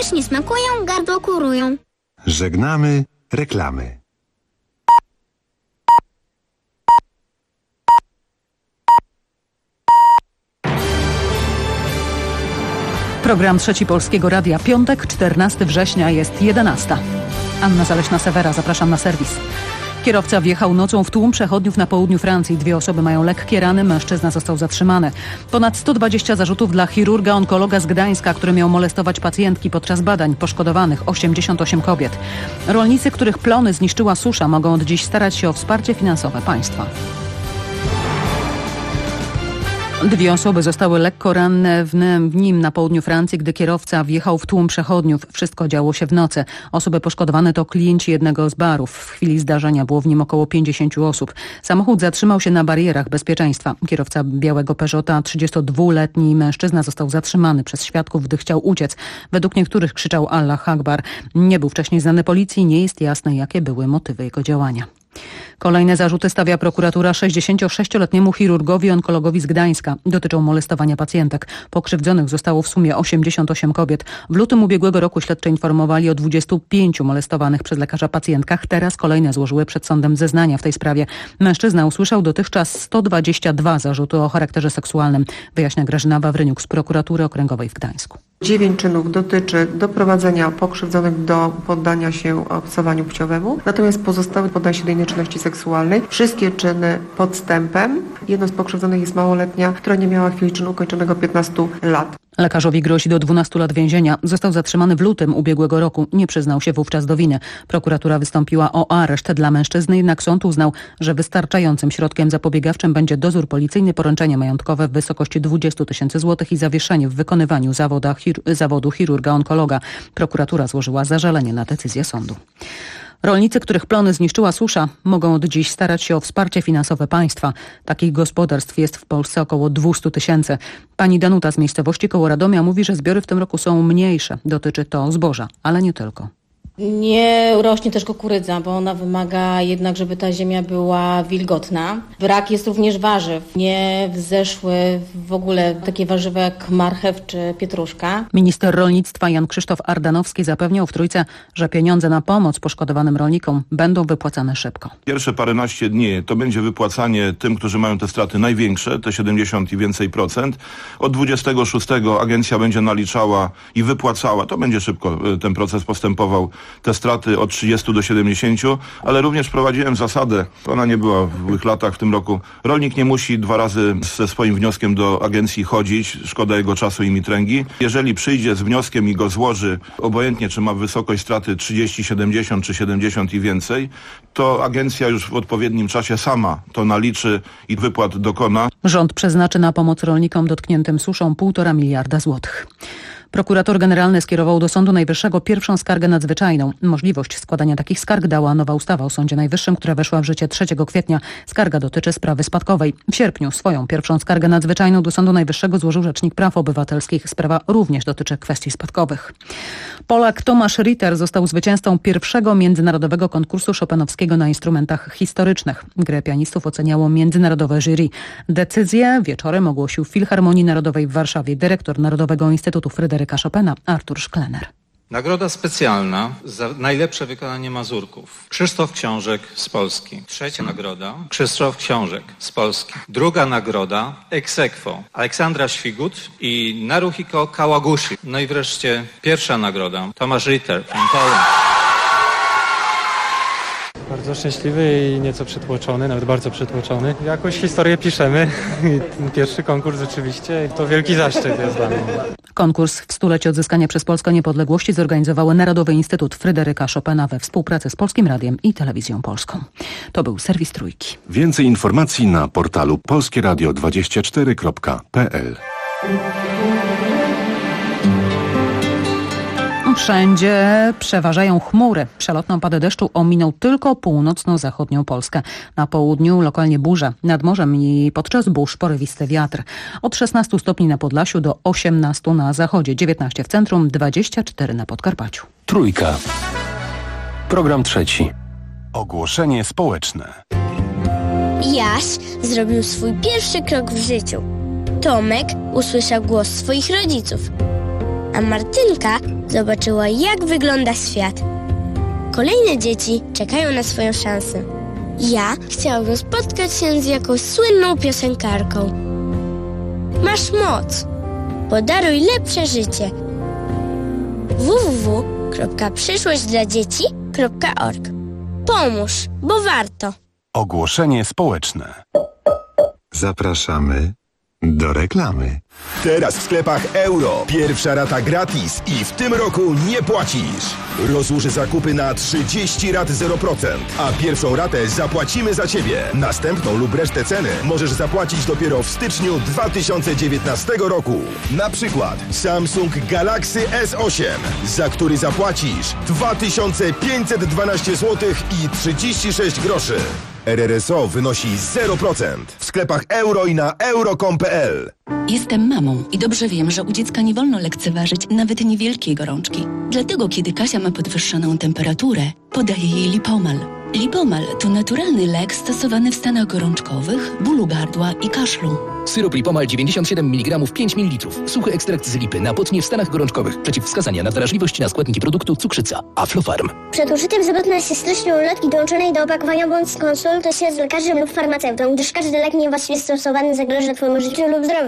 Pysznie smakują, gardło kurują. Żegnamy reklamy. Program Trzeci Polskiego Radia. Piątek, 14 września, jest 11. Anna Zaleśna-Sewera, zapraszam na serwis. Kierowca wjechał nocą w tłum przechodniów na południu Francji. 2 osoby mają lekkie rany, mężczyzna został zatrzymany. Ponad 120 zarzutów dla chirurga onkologa z Gdańska, który miał molestować pacjentki podczas badań. Poszkodowanych 88 kobiet. Rolnicy, których plony zniszczyła susza, mogą od dziś starać się o wsparcie finansowe państwa. 2 osoby zostały lekko ranne w nim na południu Francji, gdy kierowca wjechał w tłum przechodniów. Wszystko działo się w nocy. Osoby poszkodowane to klienci jednego z barów. W chwili zdarzenia było w nim około 50 osób. Samochód zatrzymał się na barierach bezpieczeństwa. Kierowca białego Peugeota, 32-letni mężczyzna, został zatrzymany przez świadków, gdy chciał uciec. Według niektórych krzyczał Allah Akbar. Nie był wcześniej znany policji, nie jest jasne, jakie były motywy jego działania. Kolejne zarzuty stawia prokuratura 66-letniemu chirurgowi onkologowi z Gdańska. Dotyczą molestowania pacjentek. Pokrzywdzonych zostało w sumie 88 kobiet. W lutym ubiegłego roku śledczy informowali o 25 molestowanych przez lekarza pacjentkach. Teraz kolejne złożyły przed sądem zeznania w tej sprawie. Mężczyzna usłyszał dotychczas 122 zarzuty o charakterze seksualnym, wyjaśnia Grażyna Wawryniuk z prokuratury okręgowej w Gdańsku. 9 czynów dotyczy doprowadzenia pokrzywdzonych do poddania się obcowaniu płciowemu, natomiast pozostałe poddają się do innej czynności seksualnej. Wszystkie czyny podstępem. Jedną z pokrzywdzonych jest małoletnia, która nie miała w chwili czynu ukończonego 15 lat. Lekarzowi grozi do 12 lat więzienia. Został zatrzymany w lutym ubiegłego roku. Nie przyznał się wówczas do winy. Prokuratura wystąpiła o areszt dla mężczyzny, jednak sąd uznał, że wystarczającym środkiem zapobiegawczym będzie dozór policyjny, poręczenie majątkowe w wysokości 20 000 złotych i zawieszenie w wykonywaniu zawodu chirurga-onkologa. Prokuratura złożyła zażalenie na decyzję sądu. Rolnicy, których plony zniszczyła susza, mogą od dziś starać się o wsparcie finansowe państwa. Takich gospodarstw jest w Polsce około 200 000. Pani Danuta z miejscowości koło Radomia mówi, że zbiory w tym roku są mniejsze. Dotyczy to zboża, ale nie tylko. Nie rośnie też kukurydza, bo ona wymaga jednak, żeby ta ziemia była wilgotna. Brak jest również warzyw. Nie wzeszły w ogóle takie warzywa jak marchew czy pietruszka. Minister rolnictwa Jan Krzysztof Ardanowski zapewniał w Trójce, że pieniądze na pomoc poszkodowanym rolnikom będą wypłacane szybko. Pierwsze paręnaście dni to będzie wypłacanie tym, którzy mają te straty największe, te 70 i więcej procent. Od 26 agencja będzie naliczała i wypłacała. To będzie szybko ten proces postępował. Te straty od 30 do 70, ale również wprowadziłem zasadę, ona nie była w byłych latach w tym roku. Rolnik nie musi 2 razy ze swoim wnioskiem do agencji chodzić, szkoda jego czasu i mitręgi. Jeżeli przyjdzie z wnioskiem i go złoży, obojętnie czy ma wysokość straty 30, 70 czy 70 i więcej, to agencja już w odpowiednim czasie sama to naliczy i wypłat dokona. Rząd przeznaczy na pomoc rolnikom dotkniętym suszą 1,5 miliarda złotych. Prokurator generalny skierował do Sądu Najwyższego pierwszą skargę nadzwyczajną. Możliwość składania takich skarg dała nowa ustawa o Sądzie Najwyższym, która weszła w życie 3 kwietnia. Skarga dotyczy sprawy spadkowej. W sierpniu swoją pierwszą skargę nadzwyczajną do Sądu Najwyższego złożył Rzecznik Praw Obywatelskich. Sprawa również dotyczy kwestii spadkowych. Polak Tomasz Ritter został zwycięzcą pierwszego międzynarodowego konkursu chopinowskiego na instrumentach historycznych. Grę pianistów oceniało międzynarodowe jury. Decyzję wieczorem ogłosił w Filharmonii Narodowej w Warszawie dyrektor Narodowego Instytutu Fryderyka Chopina Artur Szklener. Nagroda specjalna za najlepsze wykonanie mazurków. Krzysztof Książek z Polski. 3. nagroda Krzysztof Książek z Polski. 2. nagroda ex aequo Aleksandra Świgut i Naruhiko Kawaguchi. No i wreszcie 1. nagroda Tomasz Ritter from Poland. Bardzo szczęśliwy i nieco przytłoczony, nawet bardzo przytłoczony. Jakąś historię piszemy. Ten pierwszy konkurs rzeczywiście to wielki zaszczyt jest dla mnie. Konkurs w 100-lecie odzyskania przez Polskę niepodległości zorganizował Narodowy Instytut Fryderyka Chopina we współpracy z Polskim Radiem i Telewizją Polską. To był serwis Trójki. Więcej informacji na portalu polskieradio24.pl. Wszędzie przeważają chmury. Przelotną padę deszczu ominął tylko północno-zachodnią Polskę. Na południu lokalnie burze. Nad morzem i podczas burz porywisty wiatr. Od 16 stopni na Podlasiu do 18 na zachodzie. 19 w centrum, 24 na Podkarpaciu. Trójka. Program trzeci. Ogłoszenie społeczne. Jaś zrobił swój pierwszy krok w życiu. Tomek usłyszał głos swoich rodziców. a Martynka zobaczyła, jak wygląda świat. Kolejne dzieci czekają na swoją szansę. Ja chciałabym spotkać się z jakąś słynną piosenkarką. Masz moc. Podaruj lepsze życie. www.przyszłośćdladzieci.org. Pomóż, bo warto. Ogłoszenie społeczne. Zapraszamy do reklamy. Teraz w sklepach Euro. Pierwsza rata gratis i w tym roku nie płacisz. Rozłóż zakupy na 30 rat 0%, a pierwszą ratę zapłacimy za Ciebie. Następną lub resztę ceny możesz zapłacić dopiero w styczniu 2019 roku. Na przykład Samsung Galaxy S8, za który zapłacisz 2512 zł i 36 groszy. RRSO wynosi 0% w sklepach Euro i na euro.com.pl. Jestem mamą i dobrze wiem, że u dziecka nie wolno lekceważyć nawet niewielkiej gorączki. Dlatego, kiedy Kasia ma podwyższoną temperaturę, podaję jej Lipomal. Lipomal to naturalny lek stosowany w stanach gorączkowych, bólu gardła i kaszlu. Syrop Lipomal 97 mg 5 ml. Suchy ekstrakt z lipy na potnie w stanach gorączkowych. Przeciwwskazania na wrażliwość na składniki produktu cukrzyca. Aflofarm. Przed użyciem zapewne się stycznią ulotki dołączonej do opakowania bądź skonsultuj się z lekarzem lub farmaceutą, gdyż każdy lek niewłaściwie stosowany zagraża Twojemu życiu lub zdrowiu.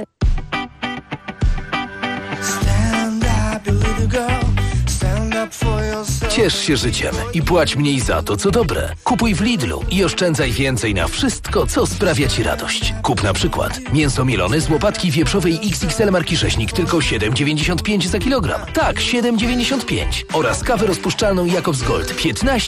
Ciesz się życiem i płać mniej za to, co dobre. Kupuj w Lidlu i oszczędzaj więcej na wszystko, co sprawia Ci radość. Kup na przykład mięso mielone z łopatki wieprzowej XXL marki Rzeźnik tylko 7,95 za kilogram. Tak, 7,95. Oraz kawę rozpuszczalną Jakobs Gold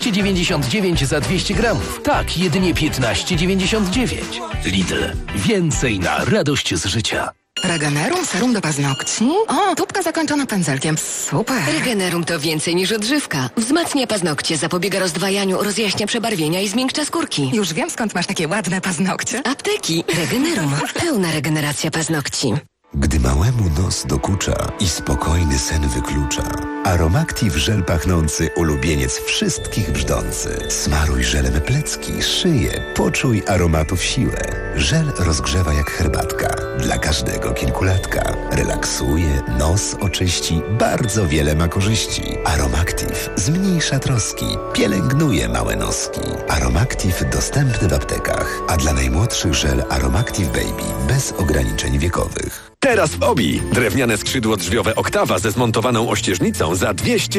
15,99 za 200 gramów. Tak, jedynie 15,99. Lidl. Więcej na radość z życia. Regenerum serum do paznokci? O, tubka zakończona pędzelkiem. Super. Regenerum to więcej niż odżywka. Wzmacnia paznokcie, zapobiega rozdwajaniu, rozjaśnia przebarwienia i zmiękcza skórki. Już wiem, skąd masz takie ładne paznokcie. Apteki. Regenerum. Pełna regeneracja paznokci. Gdy małemu nos dokucza i spokojny sen wyklucza, Aromactive żel pachnący ulubieniec wszystkich brzdący. Smaruj żelem plecki, szyję, poczuj aromatów siłę. Żel rozgrzewa jak herbatka, dla każdego kilkulatka. Relaksuje, nos oczyści, bardzo wiele ma korzyści. Aromactive zmniejsza troski, pielęgnuje małe noski. Aromactive dostępny w aptekach, a dla najmłodszych żel Aromactive Baby bez ograniczeń wiekowych. Teraz w Obi. Drewniane skrzydło drzwiowe Oktawa ze zmontowaną ościeżnicą za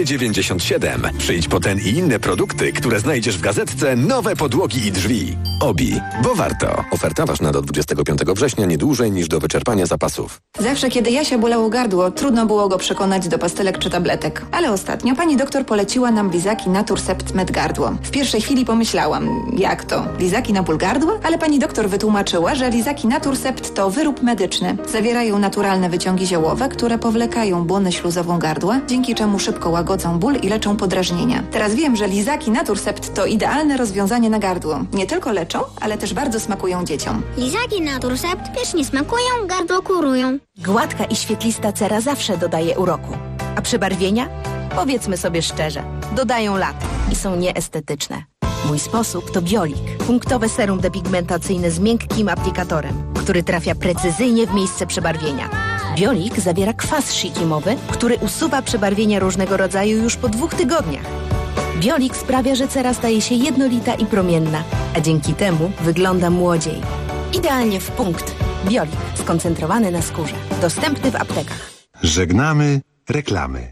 297. Przyjdź po ten i inne produkty, które znajdziesz w gazetce Nowe podłogi i drzwi. Obi, bo warto. Oferta ważna do 25 września, nie dłużej niż do wyczerpania zapasów. Zawsze, kiedy Jasia bolało gardło, trudno było go przekonać do pastylek czy tabletek. Ale ostatnio pani doktor poleciła nam lizaki Naturcept Med Gardło. W pierwszej chwili pomyślałam, jak to? Lizaki na ból gardła? Ale pani doktor wytłumaczyła, że lizaki Naturcept to wyrób medyczny. Zawierają naturalne wyciągi ziołowe, które powlekają błonę śluzową gardła, dzięki czemu szybko łagodzą ból i leczą podrażnienia. Teraz wiem, że lizaki Naturcept to idealne rozwiązanie na gardło. Nie tylko leczą, ale też bardzo smakują dzieciom. Lizaki Naturcept pysznie smakują, gardło kurują. Gładka i świetlista cera zawsze dodaje uroku. A przebarwienia? Powiedzmy sobie szczerze, dodają lat i są nieestetyczne. Mój sposób to Biolik. Punktowe serum depigmentacyjne z miękkim aplikatorem, który trafia precyzyjnie w miejsce przebarwienia. Biolik zawiera kwas shikimowy, który usuwa przebarwienia różnego rodzaju już po 2 tygodniach. Biolik sprawia, że cera staje się jednolita i promienna, a dzięki temu wygląda młodziej. Idealnie w punkt. Biolik skoncentrowany na skórze. Dostępny w aptekach. Żegnamy reklamy.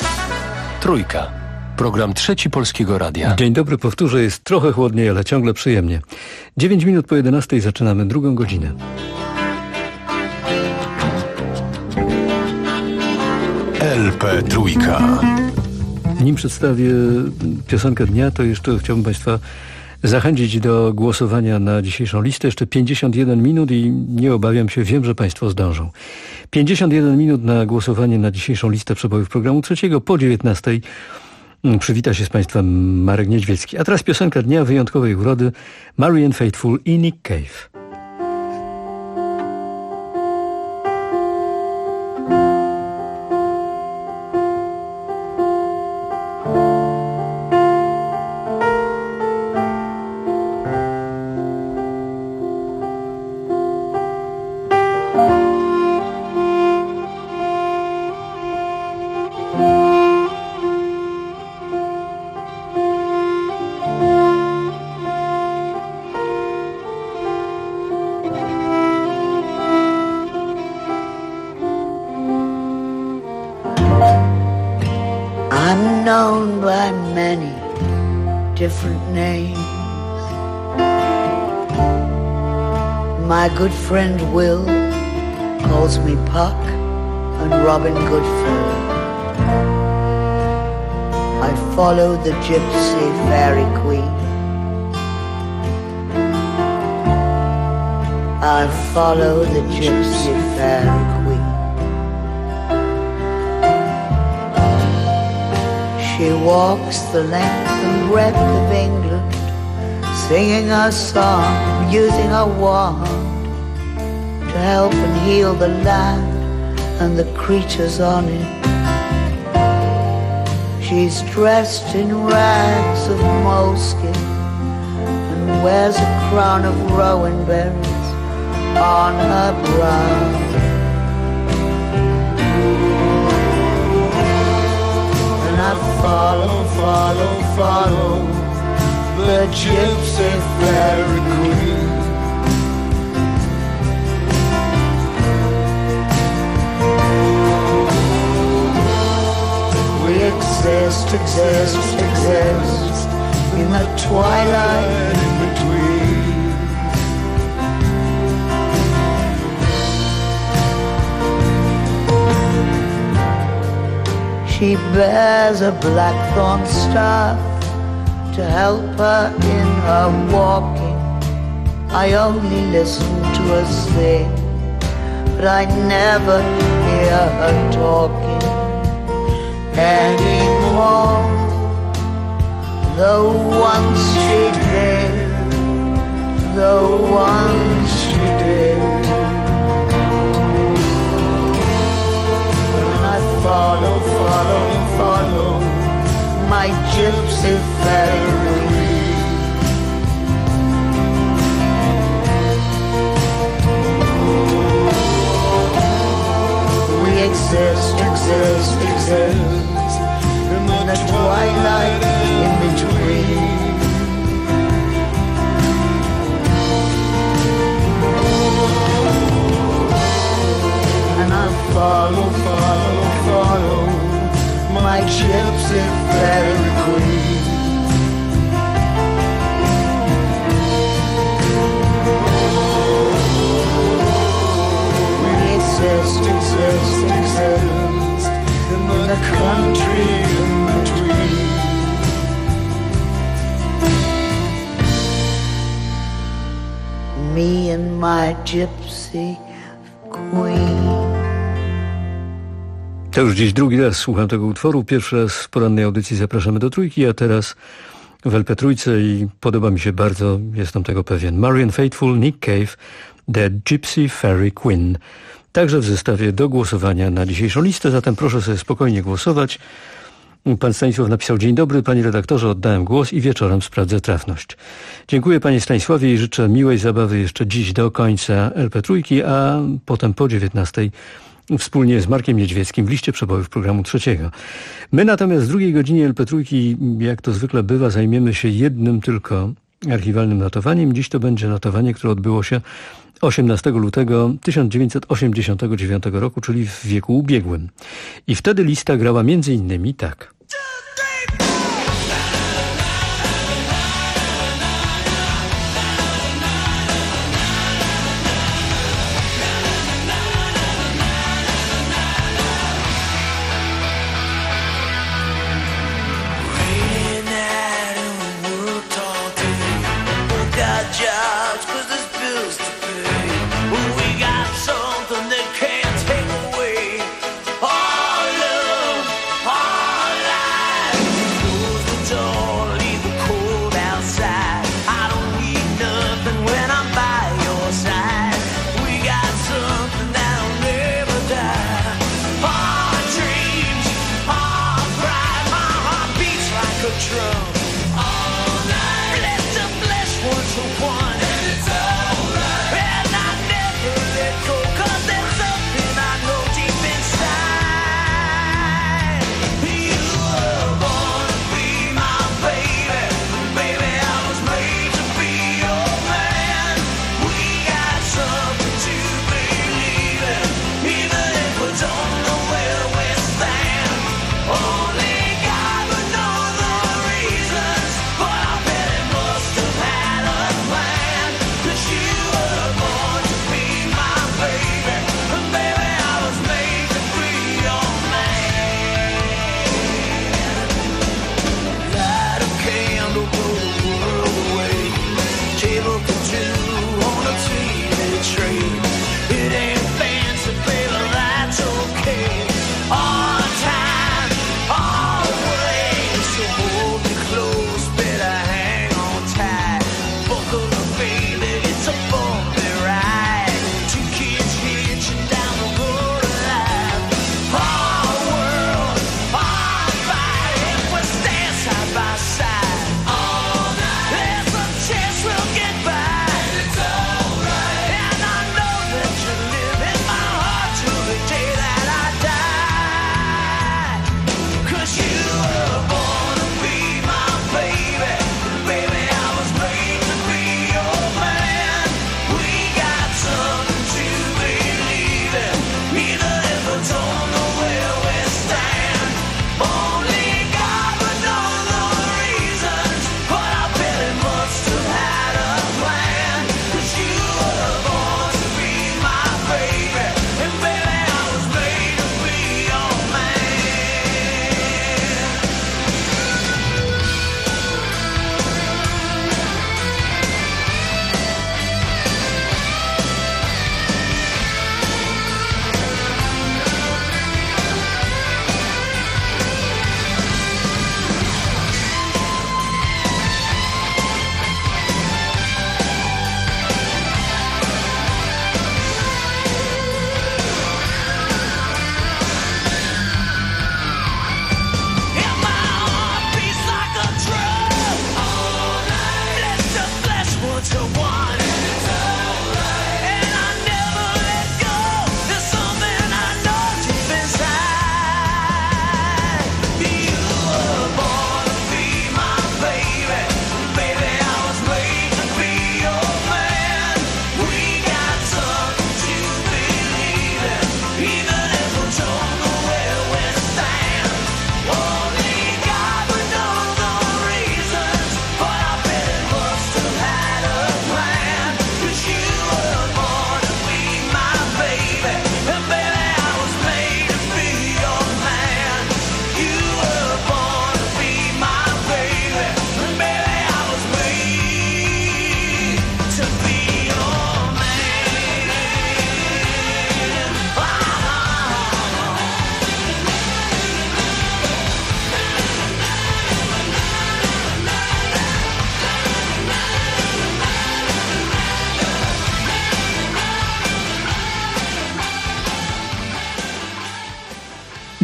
Trójka. Program Trzeci Polskiego Radia. Dzień dobry, powtórzę, jest trochę chłodniej, ale ciągle przyjemnie. 9 minut po 11 zaczynamy drugą godzinę. LP Trójka. Nim przedstawię piosenkę dnia, to jeszcze chciałbym Państwa zachęcić do głosowania na dzisiejszą listę. Jeszcze 51 minut i nie obawiam się, wiem, że Państwo zdążą. 51 minut na głosowanie na dzisiejszą listę przebojów programu trzeciego po 19. Przywita się z Państwem Marek Niedźwiecki. A teraz piosenka dnia wyjątkowej urody Marianne Faithfull i Nick Cave. I'm known by many different names. My good friend Will calls me Puck and Robin Goodfellow. I follow the gypsy fairy queen. I follow the gypsy fairy queen. She walks the length and breadth of England, singing a song, using a wand to help and heal the land and the creatures on it. She's dressed in rags of moleskin and wears a crown of rowan berries on her brow. And I follow, follow, follow the gypsy fairy queen. We exist, exist, exist in the twilight in between. She bears a blackthorn staff to help her in her walking. I only listen to her sing, but I never hear her talking anymore. Though once she did, though once she did. And I follow, follow, follow my gypsy fairy. We exist, exist, exist in the twilight in between. And I follow, follow, follow my gypsy fairy queen. We exist, exist, exist in the country in between. Me and my gypsy queen. To już dziś drugi raz słucham tego utworu. Pierwszy raz w porannej audycji Zapraszamy do Trójki, a teraz w LP Trójce i podoba mi się bardzo, jestem tego pewien. Marianne Faithfull, Nick Cave, The Gypsy Fairy Queen. Także w zestawie do głosowania na dzisiejszą listę, zatem proszę sobie spokojnie głosować. Pan Stanisław napisał: dzień dobry, panie redaktorze, oddałem głos i wieczorem sprawdzę trafność. Dziękuję panie Stanisławie i życzę miłej zabawy jeszcze dziś do końca LP Trójki, a potem po 19:00 wspólnie z Markiem Niedźwieckim w liście przebojów programu trzeciego. My natomiast w drugiej godzinie LP Trójki, jak to zwykle bywa, zajmiemy się jednym tylko archiwalnym notowaniem. Dziś to będzie notowanie, które odbyło się 18 lutego 1989 roku, czyli w wieku ubiegłym. I wtedy lista grała między innymi tak. Only God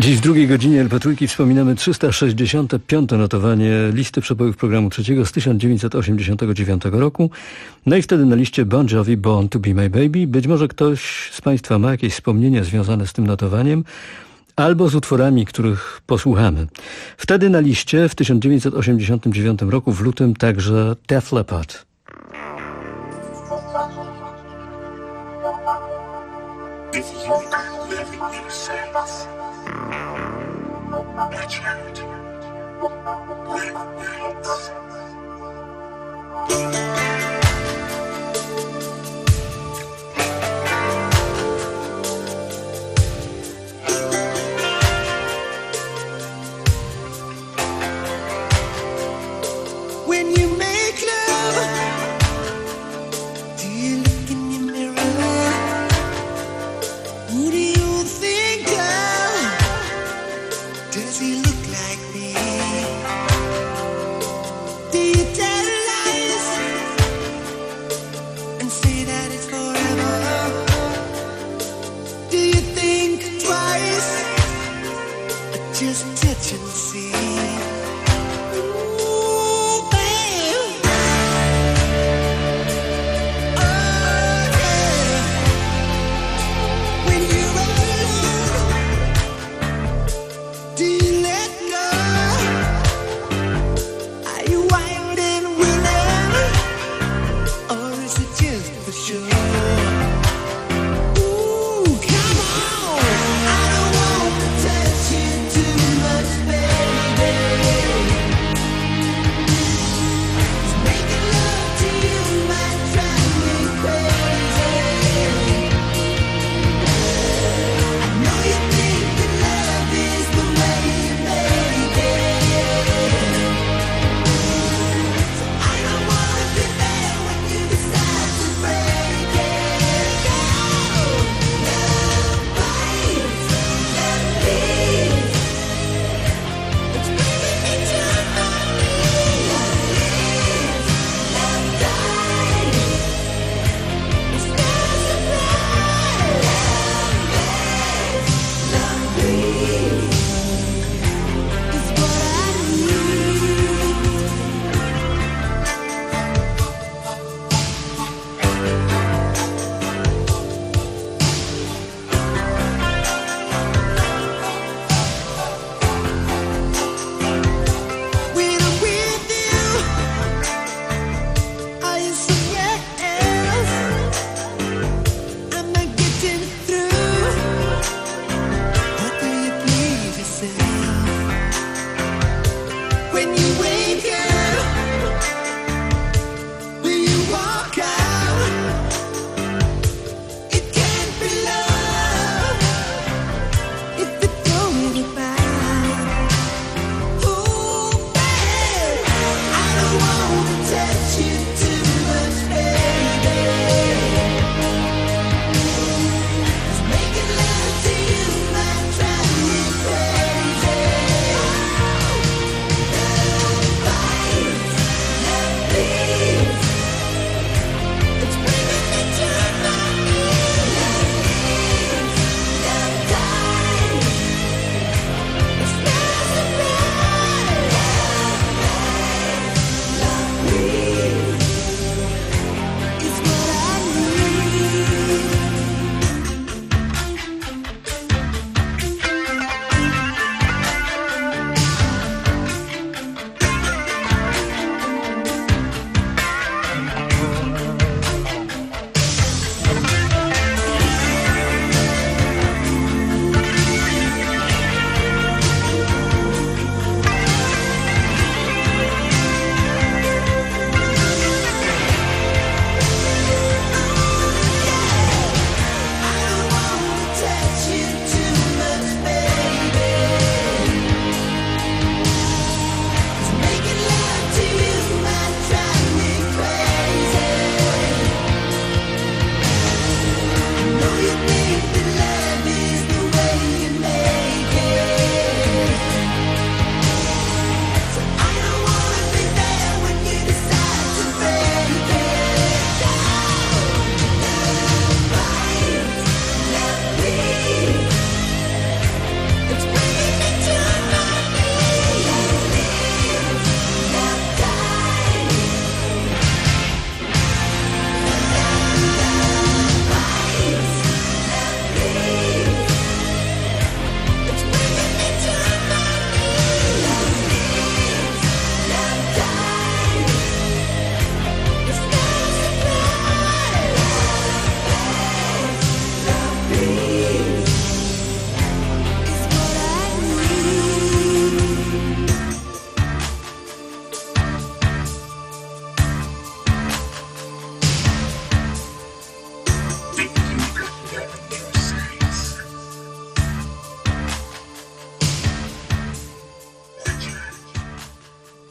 Dziś w drugiej godzinie LP Trójki wspominamy 365. notowanie listy przebojów programu trzeciego z 1989 roku. No i wtedy na liście Bon Jovi, Born to be my baby. Być może ktoś z Państwa ma jakieś wspomnienia związane z tym notowaniem albo z utworami, których posłuchamy. Wtedy na liście w 1989 roku w lutym także Def Leppard. Do you tell lies?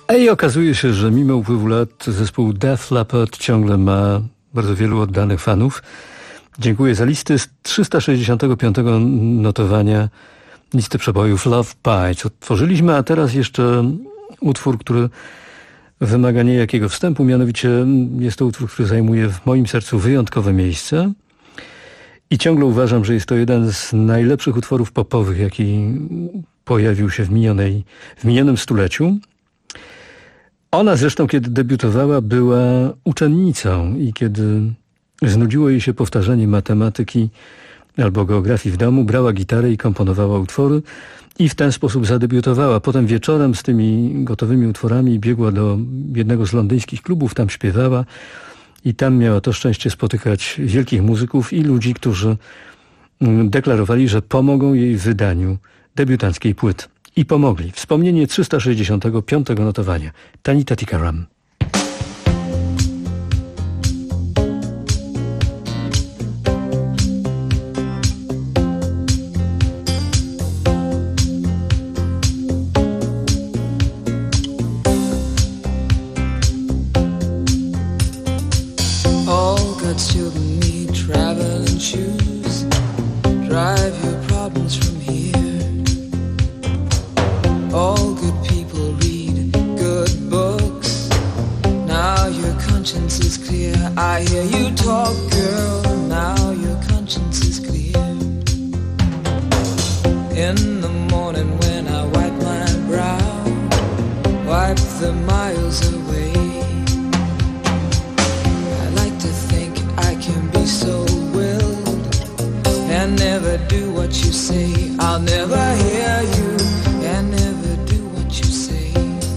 I okazuje się, że mimo upływu lat zespół Def Leppard ciągle ma bardzo wielu oddanych fanów. Dziękuję za listy z 365 notowania listy przebojów Love Bites. Otworzyliśmy, a teraz jeszcze utwór, który wymaga niejakiego wstępu, mianowicie jest to utwór, który zajmuje w moim sercu wyjątkowe miejsce i ciągle uważam, że jest to jeden z najlepszych utworów popowych, jaki pojawił się w minionym stuleciu. Ona zresztą, kiedy debiutowała, była uczennicą i kiedy znudziło jej się powtarzanie matematyki albo geografii w domu, brała gitarę i komponowała utwory i w ten sposób zadebiutowała. Potem wieczorem z tymi gotowymi utworami biegła do jednego z londyńskich klubów, tam śpiewała i tam miała to szczęście spotykać wielkich muzyków i ludzi, którzy deklarowali, że pomogą jej w wydaniu debiutanckiej płyty. I pomogli. Wspomnienie 365 notowania. Tanita Tikaram. All God's children need traveling shoes. Drive your problems from here. All good people read good books. Now your conscience is clear. I hear you talk, girl. Now your conscience is clear. In the morning when I wipe my brow, wipe the miles away. I like to think I can be so willed and never do what you say. I'll never hear you and never do what you say.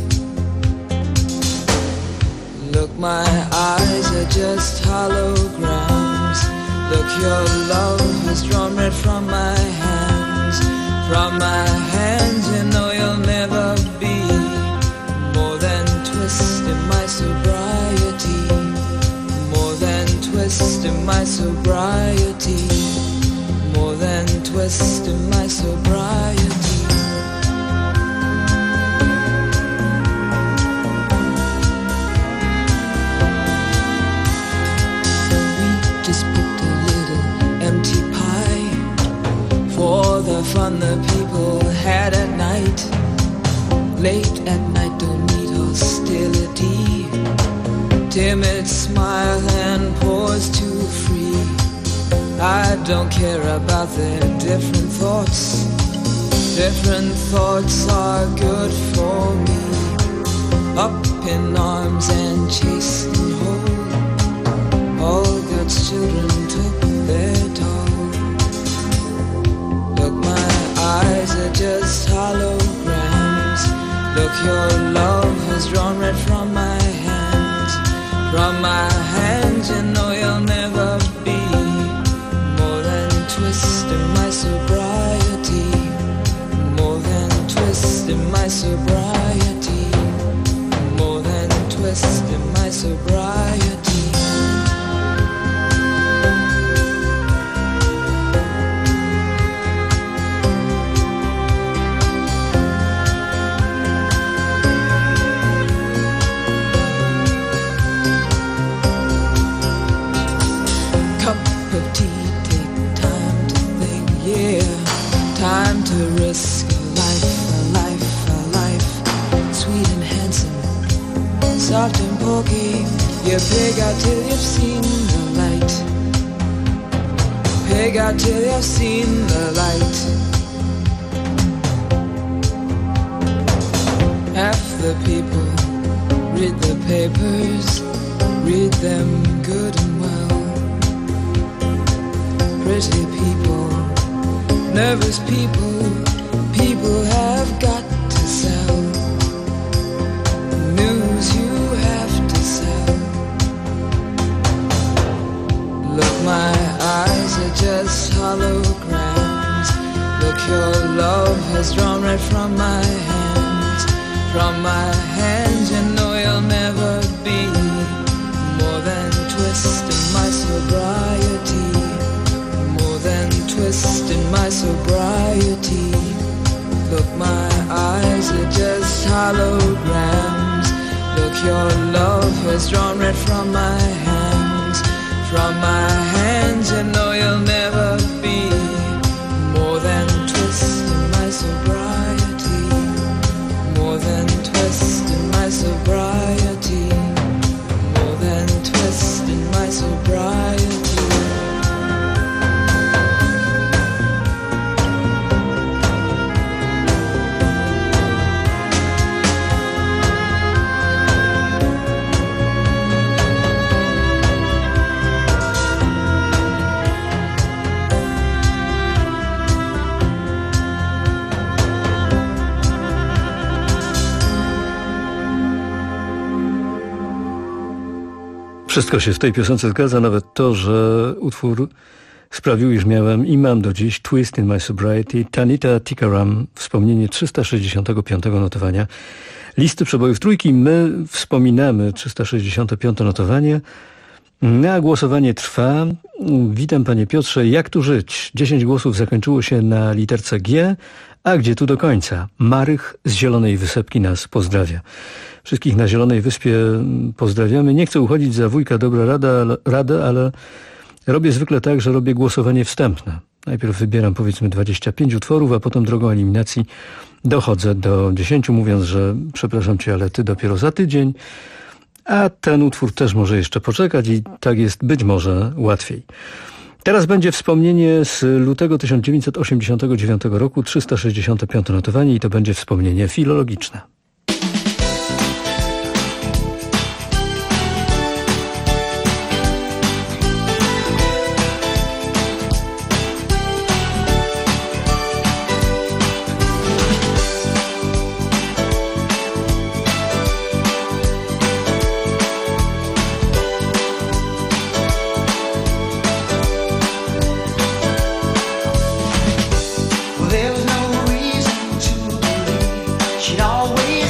Look, my eyes are just holograms. Look, your love has drawn red from my hands. From my hands, you know you'll never be more than twist in my sobriety. More than twist in my sobriety. More than twist in my sobriety. We just picked a little empty pie for the fun the people had at night. Late at night, don't need hostility. Timid smile and pause too free. I don't care about their different thoughts. Different thoughts are good for me. Up in arms and chased and whole. All God's children took their toll. Look, my eyes are just holograms. Look, your love has drawn red from my hands. From my hands, you know you'll never be more than twist in my sobriety. More than twist in my sobriety. More than twist in my sobriety. Time to risk a life, sweet and handsome, soft and pokey. You pig out till you've seen the light. Pig out till you've seen the light. Half the people read the papers, read them good and well. Pretty people, nervous people, people have got to sell. News you have to sell. Look, my eyes are just holograms. Look, your love has drawn red from my hands. From my hands, you know you'll never be more than twist in my sobriety. More than twist in my sobriety. Look, my eyes are just holograms. your love has drawn red from my hands, you know you'll never be more than twist in my sobriety, more than twist in my sobriety, more than twist in my sobriety. Wszystko się w tej piosence zgadza, nawet to, że utwór sprawił, iż miałem i mam do dziś Twist in My Sobriety, Tanita Tikaram, wspomnienie 365 notowania listy przebojów trójki. My wspominamy 365 notowanie, a głosowanie trwa. Witam panie Piotrze, jak tu żyć? 10 głosów zakończyło się na literce G, a gdzie tu do końca? Marych z Zielonej Wysepki nas pozdrawia. Wszystkich na Zielonej Wyspie pozdrawiamy. Nie chcę uchodzić za wujka dobra rada, ale robię zwykle tak, że robię głosowanie wstępne. Najpierw wybieram powiedzmy 25 utworów, a potem drogą eliminacji dochodzę do 10, mówiąc, że przepraszam cię, ale ty dopiero za tydzień, a ten utwór też może jeszcze poczekać i tak jest być może łatwiej. Teraz będzie wspomnienie z lutego 1989 roku, 365 notowanie i to będzie wspomnienie filologiczne. There's no reason to believe she'd always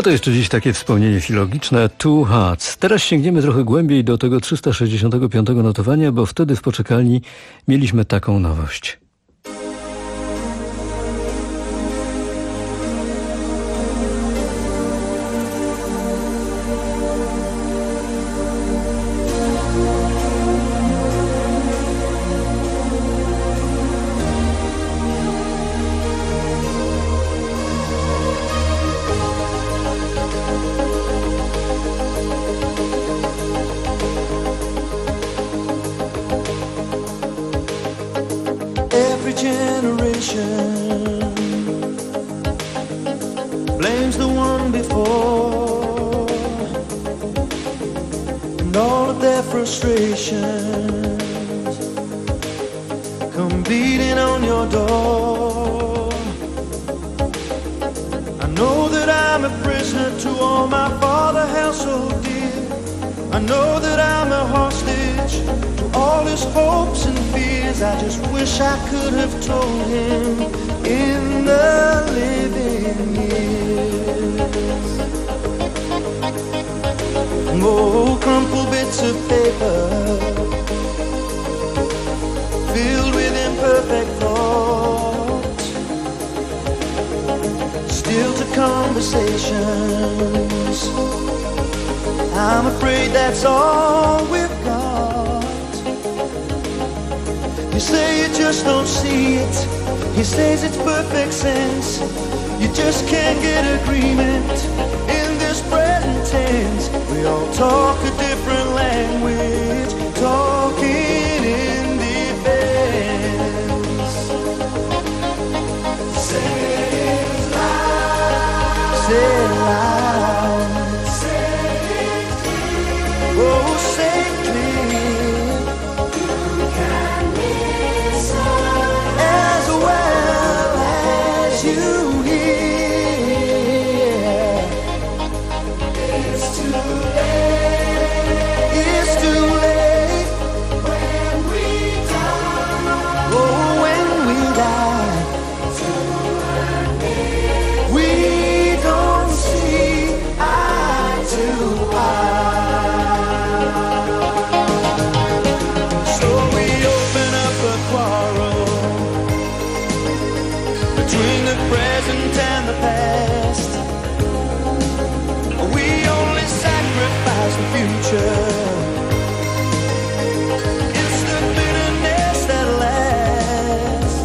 to jeszcze dziś takie wspomnienie filologiczne Two Hearts. Teraz sięgniemy trochę głębiej do tego 365 notowania, bo wtedy w poczekalni mieliśmy taką nowość. Blames the one before, and all of their frustrations come beating on your door. I know that I'm a prisoner to all my father held so dear. I know that I'm a hostage to all his hopes and fears. I just wish I could have told him in the living years. Oh, crumpled bits of paper filled with imperfect thoughts, stilted conversations. I'm afraid that's all we've got. You say you just don't see it. He says it's perfect sense. You just can't get agreement in this present tense. We all talk a different language, talking in defense. Say it loud. Say it loud. Say it clear. Oh, say it clear. You can listen as well as you hear. It's too late. It's too late when we die. Oh, when we die. We don't see eye to eye. So we open up a quarrel between the present and the past. We only sacrifice the future. It's the bitterness that lasts.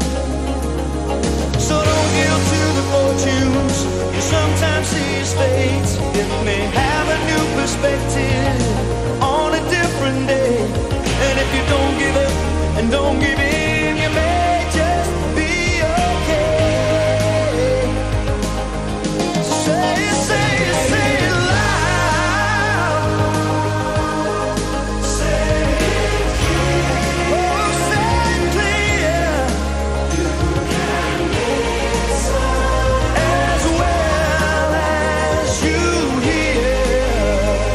So don't yield to the fortunes you sometimes see as fate. It may have a new perspective on a different day. And if you don't give up and don't give in, you may just be okay. Say it, say it, say it loud. Say it clear. Oh, say it clear. You can listen as well as you hear.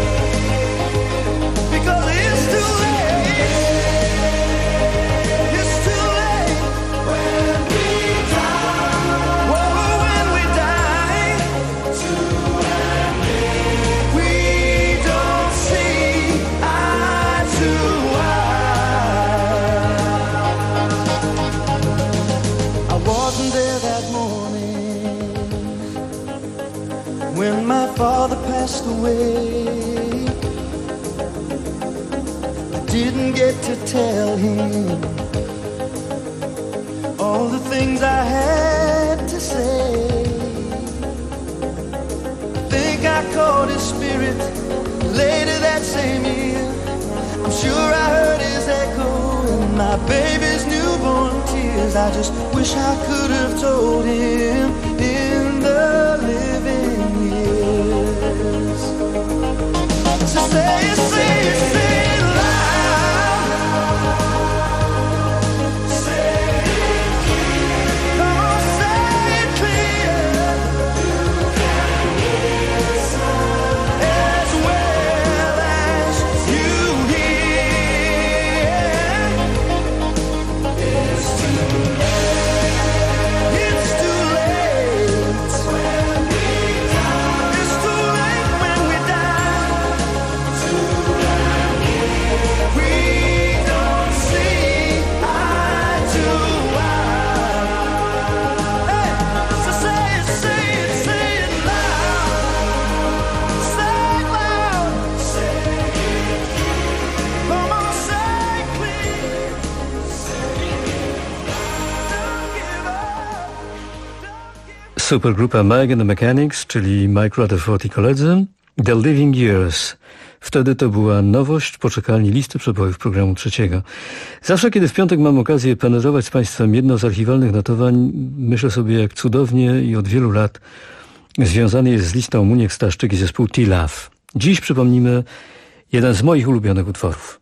Because it's too late. It's too late when we die. Oh, when we die. We don't see eye to eye. I wasn't there that morning when my father passed away. I didn't get to tell him all the things I had to say. I think I caught his spirit later that same year. I'm sure I heard his echo in my baby's newborn tears. I just wish I could have told him in the living years. So say it, say it, say it loud. Say it clear. Come on, say it clear. You can listen as well as you hear. It's too late. It's too late when we die. supergrupa Mike and the Mechanics, czyli Mike Rutherford i koledzy. The Living Years. Wtedy to była nowość poczekalni listy przebojów programu trzeciego. Zawsze, kiedy w piątek mam okazję penetrować z Państwem jedno z archiwalnych notowań, myślę sobie, jak cudownie i od wielu lat związany jest z listą Muniek Staszczyk i zespół T-Love. Dziś przypomnimy jeden z moich ulubionych utworów.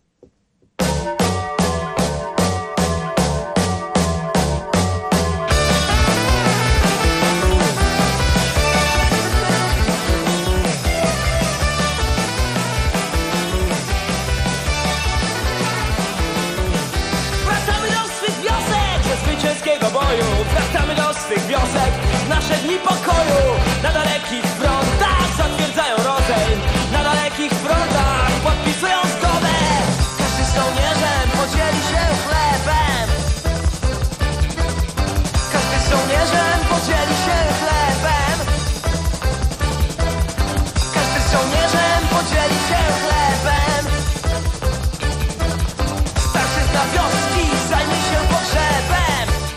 Wracamy do swych wiosek, nasze dni pokoju. Na dalekich frontach zatwierdzają rozejm. Na dalekich frontach podpisują zgodę. Każdy żołnierzem podzieli się chlebem. Każdy żołnierzem podzieli się chlebem. Każdy żołnierzem podzieli się chlebem. Starszyzna wioski zajmie się pogrzebem.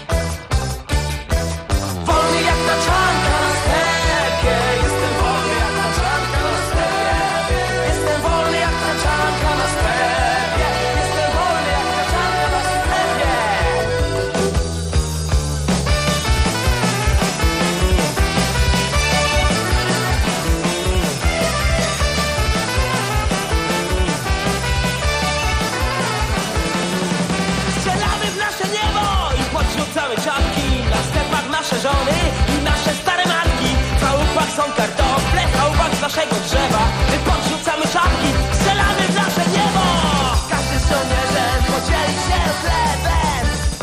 Żony i nasze stare matki. W chałupach są kartofle, w chałupach z naszego drzewa. My podrzucamy czapki, strzelamy w nasze niebo. Każdy żołnierzem podzieli się chlebem.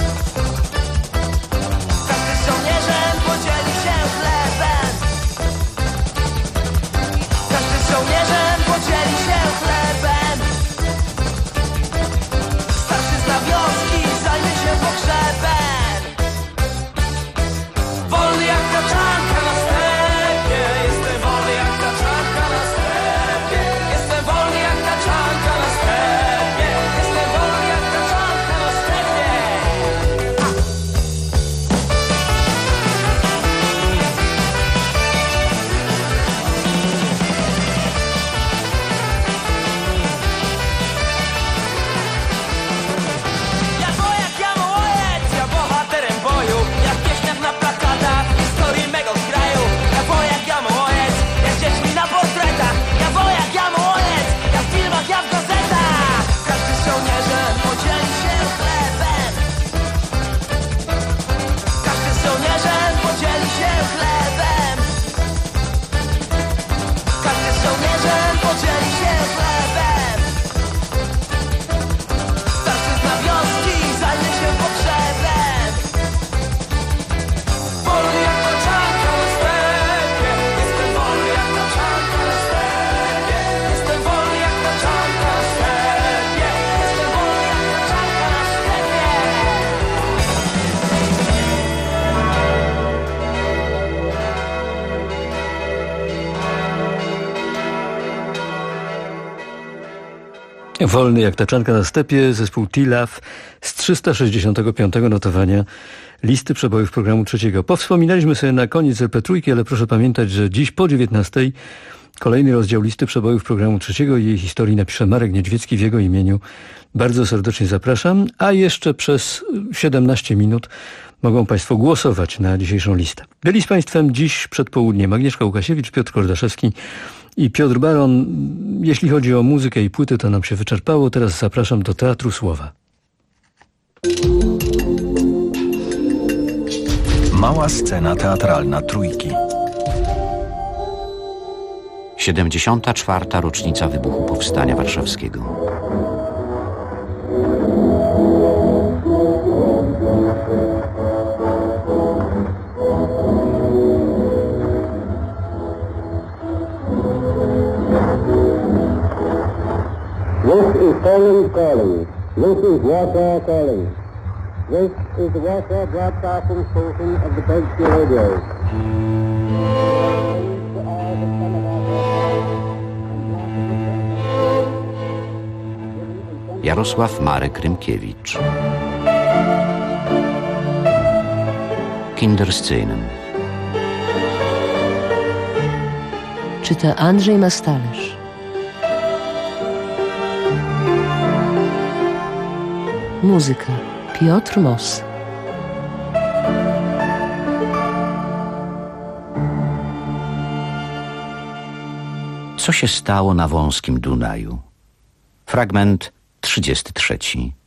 Każdy żołnierzem podzieli się chlebem. Każdy żołnierzem podzieli się chlebem. Starszyzna wioski zajmie się pogrzebem. Wolny jak taczanka na stepie. Jestem wolny jak taczanka na stepie. Jestem wolny jak taczanka na stepie. Jestem wolny jak taczanka na stepie. Ja wojak, ja młojec, ja bohaterem boju. Ja w pieśniach na plakatach historii mego kraju. Ja wojak, ja młojec, ja z dziećmi na portretach. Ja wojak, ja młojec, ja w filmach, ja w gazetach. Każdy żołnierzem podzieli się chlebem. Każdy żołnierzem podzieli się chlebem. Każdy żołnierzem podzieli się chlebem. Starszyzna wioski zajmie się pogrzebem. Wolny jak taczanka na stepie. Jestem wolny jak taczanka na stepie. Jestem wolny jak taczanka na stepie. Jestem wolny jak taczanka na stepie. Wolny jak taczanka na stepie, zespół T-Love z 365 notowania listy przebojów programu trzeciego. Powspominaliśmy sobie na koniec LP Trójki, ale proszę pamiętać, że dziś po 19:00 kolejny rozdział listy przebojów programu trzeciego i jej historii napisze Marek Niedźwiecki w jego imieniu. Bardzo serdecznie zapraszam, a jeszcze przez 17 minut mogą Państwo głosować na dzisiejszą listę. Byli z Państwem dziś przed południem Agnieszka Łukasiewicz, Piotr Kordaszewski i Piotr Baron. Jeśli chodzi o muzykę i płyty, to nam się wyczerpało. Teraz zapraszam do Teatru Słowa. Mała scena teatralna Trójki. 74. rocznica wybuchu Powstania Warszawskiego. This is Poland calling. This is Warsaw calling. This is the Warsaw Broadcasting Station of the Polskie Radio. Jarosław Marek Rymkiewicz. Kinderszenen. Czyta Andrzej Mastalerz. Muzyka Piotr Moss. Co się stało na wąskim Dunaju? Fragment 33.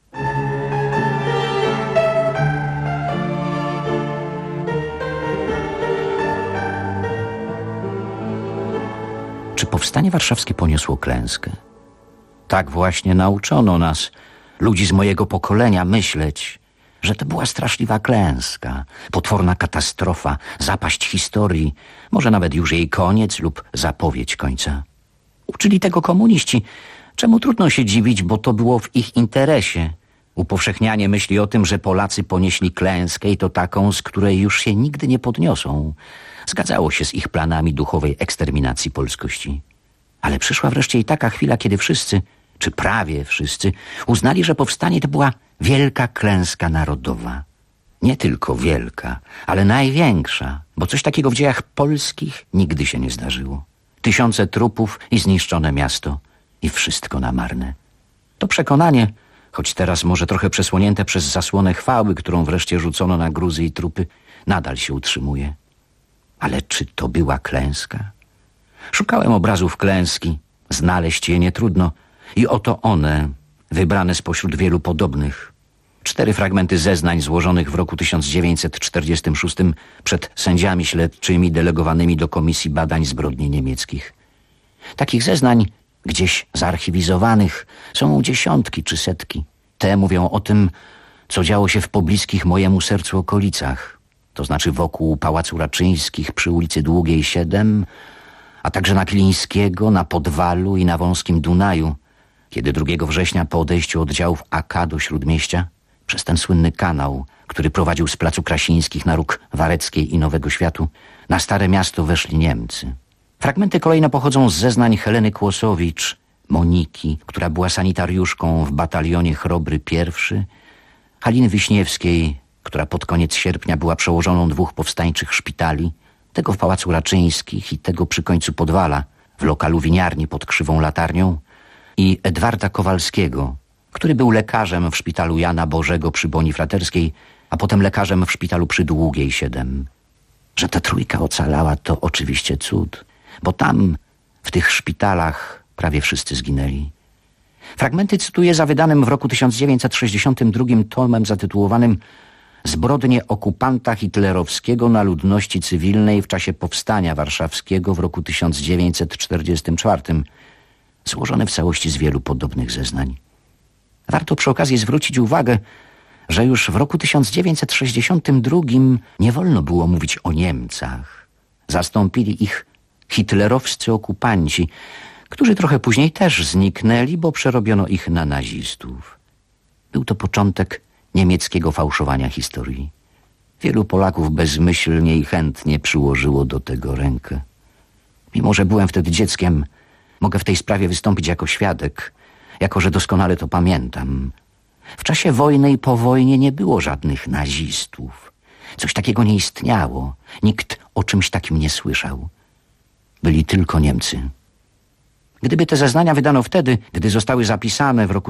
Czy powstanie warszawskie poniosło klęskę? Tak właśnie nauczono nas, ludzi z mojego pokolenia, myśleć, że to była straszliwa klęska, potworna katastrofa, zapaść historii, może nawet już jej koniec lub zapowiedź końca. Uczyli tego komuniści, czemu trudno się dziwić, bo to było w ich interesie. Upowszechnianie myśli o tym, że Polacy ponieśli klęskę i to taką, z której już się nigdy nie podniosą, zgadzało się z ich planami duchowej eksterminacji polskości. Ale przyszła wreszcie i taka chwila, kiedy wszyscy, czy prawie wszyscy, uznali, że powstanie to była wielka klęska narodowa. Nie tylko wielka, ale największa, bo coś takiego w dziejach polskich nigdy się nie zdarzyło. Tysiące trupów i zniszczone miasto i wszystko na marne. To przekonanie, choć teraz może trochę przesłonięte przez zasłonę chwały, którą wreszcie rzucono na gruzy i trupy, nadal się utrzymuje. Ale czy to była klęska? Szukałem obrazów klęski, znaleźć je nie trudno i oto one, wybrane spośród wielu podobnych. 4 fragmenty zeznań złożonych w roku 1946 przed sędziami śledczymi delegowanymi do Komisji Badań Zbrodni Niemieckich. Takich zeznań, gdzieś zarchiwizowanych, są dziesiątki czy setki. Te mówią o tym, co działo się w pobliskich mojemu sercu okolicach, to znaczy wokół Pałacu Raczyńskich przy ulicy Długiej 7, a także na Kilińskiego, na Podwalu i na Wąskim Dunaju, kiedy 2 września po odejściu oddziałów AK do Śródmieścia przez ten słynny kanał, który prowadził z Placu Krasińskich na róg Wareckiej i Nowego Światu, na Stare Miasto weszli Niemcy. Fragmenty kolejne pochodzą z zeznań Heleny Kłosowicz, Moniki, która była sanitariuszką w batalionie Chrobry I, Haliny Wiśniewskiej, która pod koniec sierpnia była przełożoną 2 powstańczych szpitali, tego w Pałacu Raczyńskich i tego przy końcu Podwala, w lokalu winiarni pod Krzywą Latarnią, i Edwarda Kowalskiego, który był lekarzem w szpitalu Jana Bożego przy Bonifraterskiej, a potem lekarzem w szpitalu przy Długiej 7. Że ta trójka ocalała, to oczywiście cud, bo tam, w tych szpitalach, prawie wszyscy zginęli. Fragmenty cytuję za wydanym w roku 1962 tomem zatytułowanym Zbrodnie okupanta hitlerowskiego na ludności cywilnej w czasie powstania warszawskiego w roku 1944, złożony w całości z wielu podobnych zeznań. Warto przy okazji zwrócić uwagę, że już w roku 1962 nie wolno było mówić o Niemcach. Zastąpili ich hitlerowscy okupanci, którzy trochę później też zniknęli, bo przerobiono ich na nazistów. Był to początek niemieckiego fałszowania historii. Wielu Polaków bezmyślnie i chętnie przyłożyło do tego rękę. Mimo że byłem wtedy dzieckiem, mogę w tej sprawie wystąpić jako świadek, jako że doskonale to pamiętam. W czasie wojny i po wojnie nie było żadnych nazistów. Coś takiego nie istniało. Nikt o czymś takim nie słyszał. Byli tylko Niemcy. Gdyby te zeznania wydano wtedy, gdy zostały zapisane w roku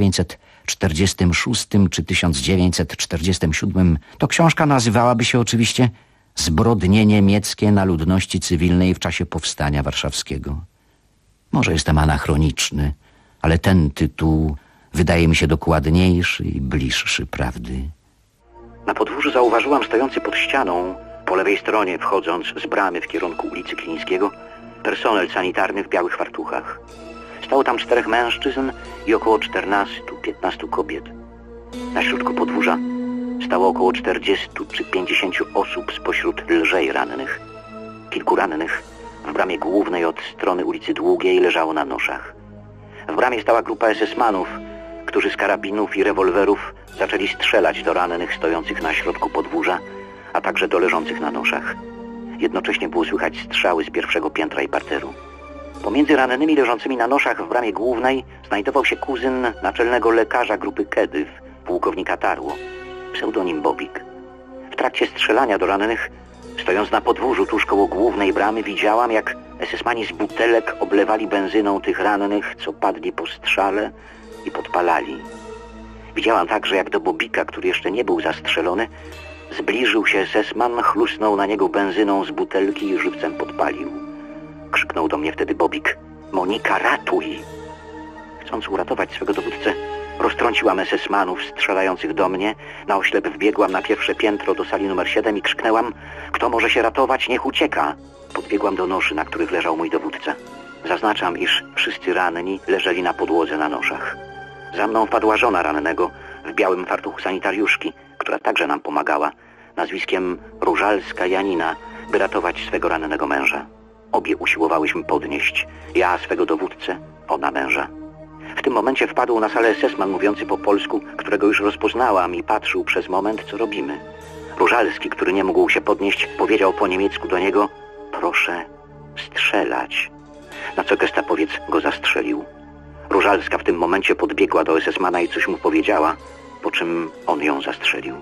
1946 czy 1947, to książka nazywałaby się oczywiście Zbrodnie niemieckie na ludności cywilnej w czasie powstania warszawskiego. Może jestem anachroniczny, ale ten tytuł wydaje mi się dokładniejszy i bliższy prawdy. Na podwórzu zauważyłam stojący pod ścianą, po lewej stronie wchodząc z bramy w kierunku ulicy Kilińskiego, personel sanitarny w białych fartuchach. Stało tam 4 mężczyzn i około 14-15 kobiet. Na środku podwórza stało około 40 czy 50 osób spośród lżej rannych. Kilku rannych w bramie głównej od strony ulicy Długiej leżało na noszach. W bramie stała grupa SS-manów, którzy z karabinów i rewolwerów zaczęli strzelać do rannych stojących na środku podwórza, a także do leżących na noszach. Jednocześnie było słychać strzały z pierwszego piętra i parteru. Pomiędzy rannymi leżącymi na noszach w bramie głównej znajdował się kuzyn naczelnego lekarza grupy Kedyw, pułkownika Tarło, pseudonim Bobik. W trakcie strzelania do rannych Stojąc na podwórzu tuż koło głównej bramy, widziałam, jak SS-mani z butelek oblewali benzyną tych rannych, co padli po strzale i podpalali. Widziałam także, jak do Bobika, który jeszcze nie był zastrzelony, zbliżył się SS-man, chlusnął na niego benzyną z butelki i żywcem podpalił. Krzyknął do mnie wtedy Bobik: Monika, ratuj! Chcąc uratować swego dowódcę, roztrąciłam SS-manów strzelających do mnie. Na oślep wbiegłam na pierwsze piętro do sali numer 7 i krzyknęłam: kto może się ratować, niech ucieka! Podbiegłam do noszy, na których leżał mój dowódca. Zaznaczam, iż wszyscy ranni leżeli na podłodze na noszach. Za mną wpadła żona rannego w białym fartuchu sanitariuszki, która także nam pomagała, nazwiskiem Różalska Janina, by ratować swego rannego męża. Obie usiłowałyśmy podnieść, ja swego dowódcę, ona męża. W tym momencie wpadł na salę SS-man mówiący po polsku, którego już rozpoznałam, i patrzył przez moment, co robimy. Różalski, który nie mógł się podnieść, powiedział po niemiecku do niego: proszę strzelać. Na co gestapowiec go zastrzelił. Różalska w tym momencie podbiegła do SS-mana i coś mu powiedziała, po czym on ją zastrzelił.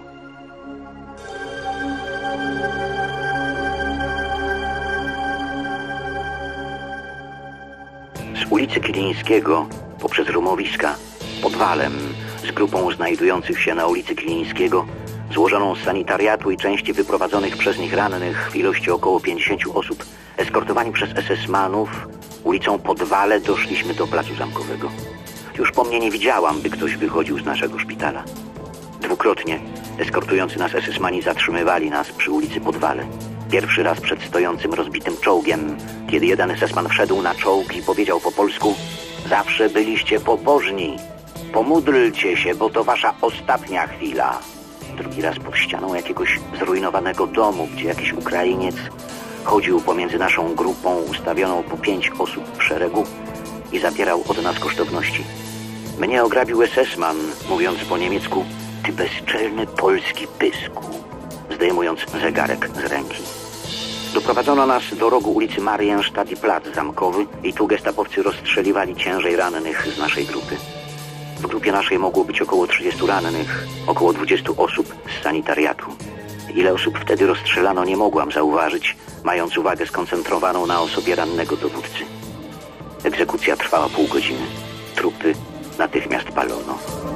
Z ulicy Kilińskiego poprzez rumowiska, Podwalem, z grupą znajdujących się na ulicy Kilińskiego, złożoną z sanitariatu i części wyprowadzonych przez nich rannych w ilości około 50 osób, eskortowani przez SS-manów, ulicą Podwale doszliśmy do placu Zamkowego. Już po mnie nie widziałam, by ktoś wychodził z naszego szpitala. Dwukrotnie eskortujący nas SS-mani zatrzymywali nas przy ulicy Podwale. Pierwszy raz przed stojącym rozbitym czołgiem, kiedy jeden SS-man wszedł na czołg i powiedział po polsku: zawsze byliście pobożni, pomódlcie się, bo to wasza ostatnia chwila. Drugi raz pod ścianą jakiegoś zrujnowanego domu, gdzie jakiś Ukrainiec chodził pomiędzy naszą grupą ustawioną po 5 osób w szeregu i zabierał od nas kosztowności. Mnie ograbił SS-man, mówiąc po niemiecku: ty bezczelny polski pysku, zdejmując zegarek z ręki. Doprowadzono nas do rogu ulicy Marienstadt i plac Zamkowy i tu gestapowcy rozstrzeliwali ciężej rannych z naszej grupy. W grupie naszej mogło być około 30 rannych, około 20 osób z sanitariatu. Ile osób wtedy rozstrzelano, nie mogłam zauważyć, mając uwagę skoncentrowaną na osobie rannego dowódcy. Egzekucja trwała pół godziny. Trupy natychmiast palono.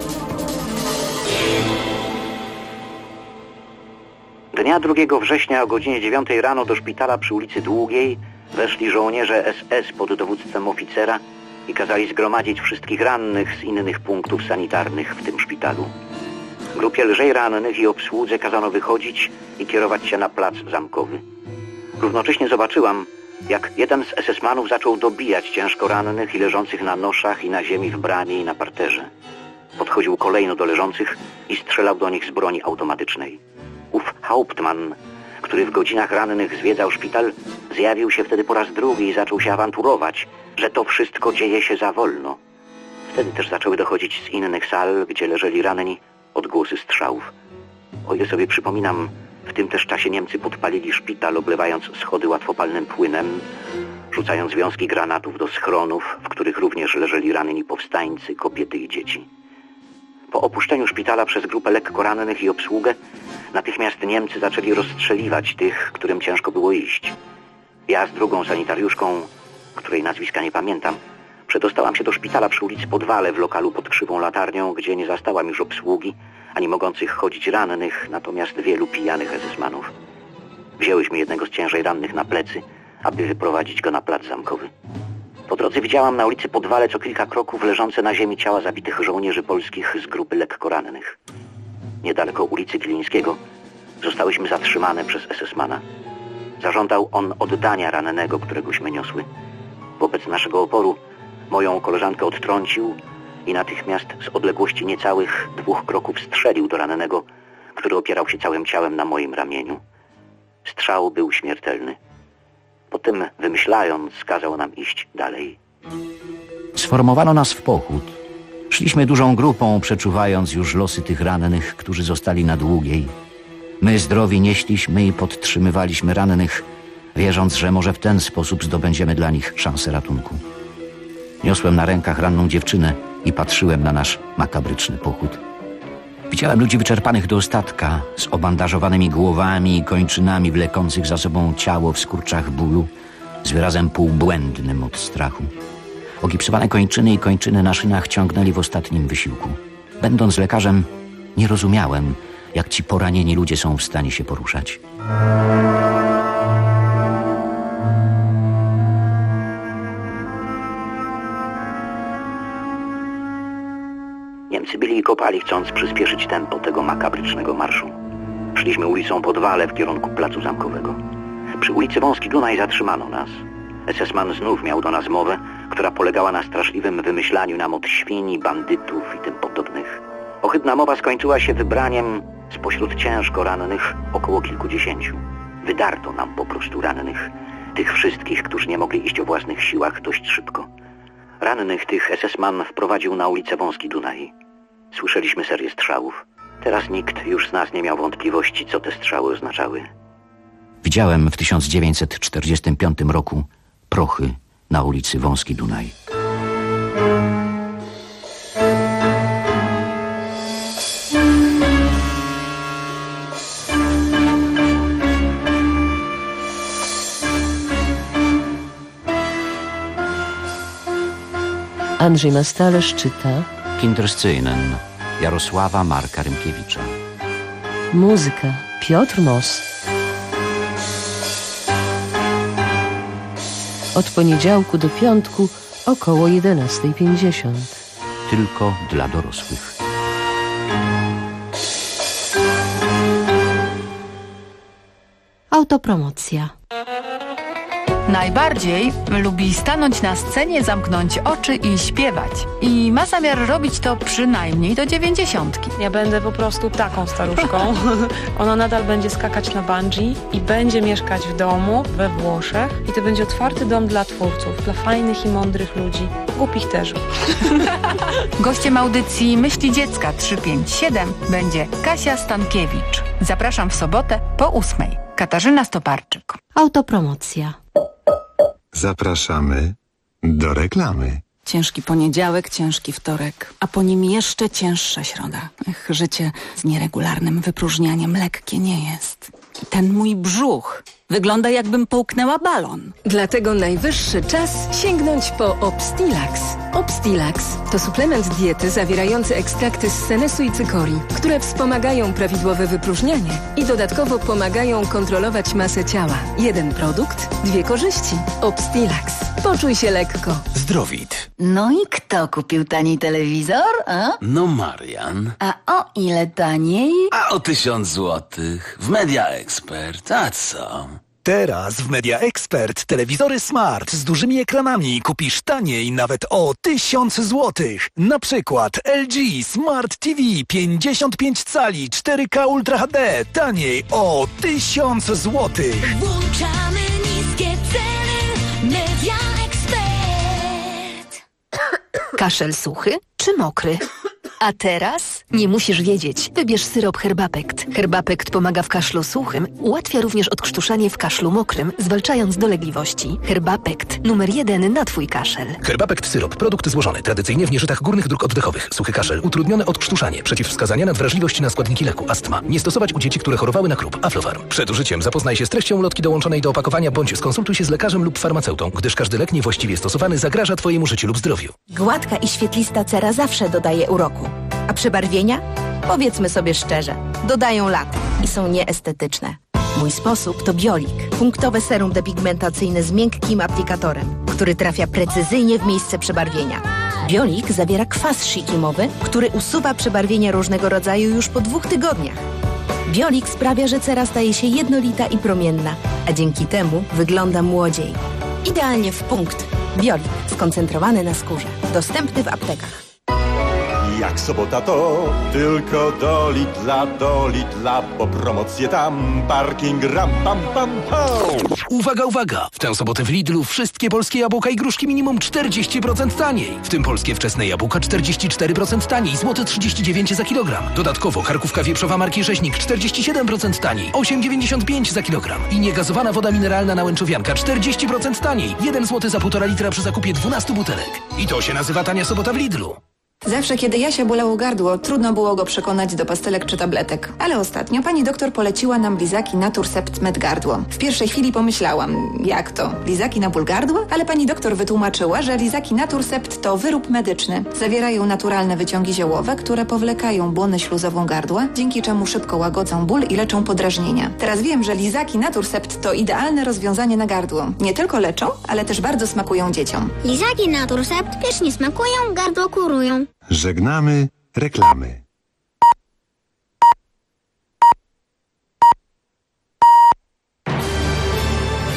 Dnia 2 września o godzinie 9 rano do szpitala przy ulicy Długiej weszli żołnierze SS pod dowództwem oficera i kazali zgromadzić wszystkich rannych z innych punktów sanitarnych w tym szpitalu. Grupie lżej rannych i obsłudze kazano wychodzić i kierować się na plac Zamkowy. Równocześnie zobaczyłam, jak jeden z SS-manów zaczął dobijać ciężko rannych i leżących na noszach i na ziemi w bramie i na parterze. Podchodził kolejno do leżących i strzelał do nich z broni automatycznej. Ów Hauptmann, który w godzinach rannych zwiedzał szpital, zjawił się wtedy po raz drugi i zaczął się awanturować, że to wszystko dzieje się za wolno. Wtedy też zaczęły dochodzić z innych sal, gdzie leżeli ranni, odgłosy strzałów. O ile sobie przypominam, w tym też czasie Niemcy podpalili szpital, oblewając schody łatwopalnym płynem, rzucając wiązki granatów do schronów, w których również leżeli ranni powstańcy, kobiety i dzieci. Po opuszczeniu szpitala przez grupę lekko rannych i obsługę, natychmiast Niemcy zaczęli rozstrzeliwać tych, którym ciężko było iść. Ja z drugą sanitariuszką, której nazwiska nie pamiętam, przedostałam się do szpitala przy ulicy Podwale w lokalu pod krzywą latarnią, gdzie nie zastałam już obsługi, ani mogących chodzić rannych, natomiast wielu pijanych SS-manów. Wzięłyśmy jednego z ciężej rannych na plecy, aby wyprowadzić go na plac Zamkowy. Po drodze widziałam na ulicy Podwale co kilka kroków leżące na ziemi ciała zabitych żołnierzy polskich z grupy lekko rannych. Niedaleko ulicy Kilińskiego zostałyśmy zatrzymane przez SS-mana. Zażądał on oddania rannego, któregośmy niosły. Wobec naszego oporu moją koleżankę odtrącił i natychmiast z odległości niecałych 2 kroków strzelił do rannego, który opierał się całym ciałem na moim ramieniu. Strzał był śmiertelny. Potem, wymyślając, kazał nam iść dalej. Sformowano nas w pochód. Szliśmy dużą grupą, przeczuwając już losy tych rannych, którzy zostali na Długiej. My zdrowi nieśliśmy i podtrzymywaliśmy rannych, wierząc, że może w ten sposób zdobędziemy dla nich szansę ratunku. Niosłem na rękach ranną dziewczynę i patrzyłem na nasz makabryczny pochód. Widziałem ludzi wyczerpanych do ostatka, z obandażowanymi głowami i kończynami wlekących za sobą ciało w skurczach bólu, z wyrazem półbłędnym od strachu. Ogipsowane kończyny i kończyny na szynach ciągnęli w ostatnim wysiłku. Będąc lekarzem, nie rozumiałem, jak ci poranieni ludzie są w stanie się poruszać. Niemcy byli i kopali, chcąc przyspieszyć tempo tego makabrycznego marszu. Szliśmy ulicą Podwale w kierunku Placu Zamkowego. Przy ulicy Wąski Dunaj zatrzymano nas. SS-man znów miał do nas mowę, która polegała na straszliwym wymyślaniu nam od świni, bandytów i tym podobnych. Ohydna mowa skończyła się wybraniem spośród ciężko rannych około kilkudziesięciu. Wydarto nam po prostu rannych, tych wszystkich, którzy nie mogli iść o własnych siłach dość szybko. Rannych tych SS-man wprowadził na ulicę Wąski Dunaj. Słyszeliśmy serię strzałów. Teraz nikt już z nas nie miał wątpliwości, co te strzały oznaczały. Widziałem w 1945 roku prochy na ulicy Wąski Dunaj. Andrzej Mastalerz czyta Kinderszczynen Jarosława Marka Rymkiewicza. Muzyka Piotr Moss. Od poniedziałku do piątku około 11:50. Tylko dla dorosłych. Autopromocja. Najbardziej lubi stanąć na scenie, zamknąć oczy i śpiewać. I ma zamiar robić to przynajmniej do 90. Ja będę po prostu taką staruszką. Ona nadal będzie skakać na bungee i będzie mieszkać w domu we Włoszech. I to będzie otwarty dom dla twórców, dla fajnych i mądrych ludzi. Głupich też. Gościem audycji Myśli Dziecka 357 będzie Kasia Stankiewicz. Zapraszam w sobotę po 8:00. Katarzyna Stoparczyk. Autopromocja. Zapraszamy do reklamy. Ciężki poniedziałek, ciężki wtorek, a po nim jeszcze cięższa środa. Życie z nieregularnym wypróżnianiem lekkie nie jest. I ten mój brzuch wygląda, jakbym połknęła balon. Dlatego najwyższy czas sięgnąć po Obstilax. Obstilax to suplement diety zawierający ekstrakty z senesu i cykorii, które wspomagają prawidłowe wypróżnianie i dodatkowo pomagają kontrolować masę ciała. Jeden produkt, dwie korzyści. Obstilax. Poczuj się lekko. Zdrowit. No i kto kupił tani telewizor, a? No Marian. A o ile taniej? A o 1000 złotych. W Media Expert. A co? Teraz w Media Expert telewizory smart z dużymi ekranami kupisz taniej nawet o 1000 złotych. Na przykład LG Smart TV 55 cali 4K Ultra HD taniej o 1000 złotych. Włączamy niskie ceny. Media Expert. Kaszel suchy czy mokry? A teraz nie musisz wiedzieć. Wybierz syrop Herbapekt. Herbapekt pomaga w kaszlu suchym, ułatwia również odkrztuszanie w kaszlu mokrym, zwalczając dolegliwości. Herbapekt. Numer 1 na Twój kaszel. Herbapekt syrop. Produkt złożony tradycyjnie w nieżytach górnych dróg oddechowych. Suchy kaszel. Utrudnione odkrztuszanie. Przeciwwskazania na wrażliwość na składniki leku. Astma. Nie stosować u dzieci, które chorowały na krób. Aflofarm. Przed użyciem zapoznaj się z treścią ulotki dołączonej do opakowania bądź skonsultuj się z lekarzem lub farmaceutą, gdyż każdy lek niewłaściwie stosowany zagraża Twojemu życiu lub zdrowiu. Gładka i świetlista cera zawsze dodaje uroku. A przebarwienia? Powiedzmy sobie szczerze, dodają lat i są nieestetyczne. Mój sposób to Biolik. Punktowe serum depigmentacyjne z miękkim aplikatorem, który trafia precyzyjnie w miejsce przebarwienia. Biolik zawiera kwas szikimowy, który usuwa przebarwienia różnego rodzaju już po 2 tygodniach. Biolik sprawia, że cera staje się jednolita i promienna, a dzięki temu wygląda młodziej. Idealnie w punkt. Biolik skoncentrowany na skórze. Dostępny w aptekach. Jak sobota to tylko do Lidla, bo promocje tam, parking ram pam pam pam. Uwaga, uwaga! W tę sobotę w Lidlu wszystkie polskie jabłka i gruszki minimum 40% taniej. W tym polskie wczesne jabłka 44% taniej, złote 39 za kilogram. Dodatkowo karkówka wieprzowa marki Rzeźnik 47% taniej, 8,95 za kilogram. I niegazowana woda mineralna na Łęczowianka 40% taniej, 1 zł za 1,5 litra przy zakupie 12 butelek. I to się nazywa tania sobota w Lidlu. Zawsze, kiedy Jasia bolało gardło, trudno było go przekonać do pastelek czy tabletek. Ale ostatnio pani doktor poleciła nam lizaki Naturcept Med Gardło. W pierwszej chwili pomyślałam, jak to? Lizaki na ból gardła? Ale pani doktor wytłumaczyła, że lizaki Naturcept to wyrób medyczny. Zawierają naturalne wyciągi ziołowe, które powlekają błonę śluzową gardła, dzięki czemu szybko łagodzą ból i leczą podrażnienia. Teraz wiem, że lizaki Naturcept to idealne rozwiązanie na gardło. Nie tylko leczą, ale też bardzo smakują dzieciom. Lizaki Naturcept pysznie smakują, gardło kurują. Żegnamy reklamy.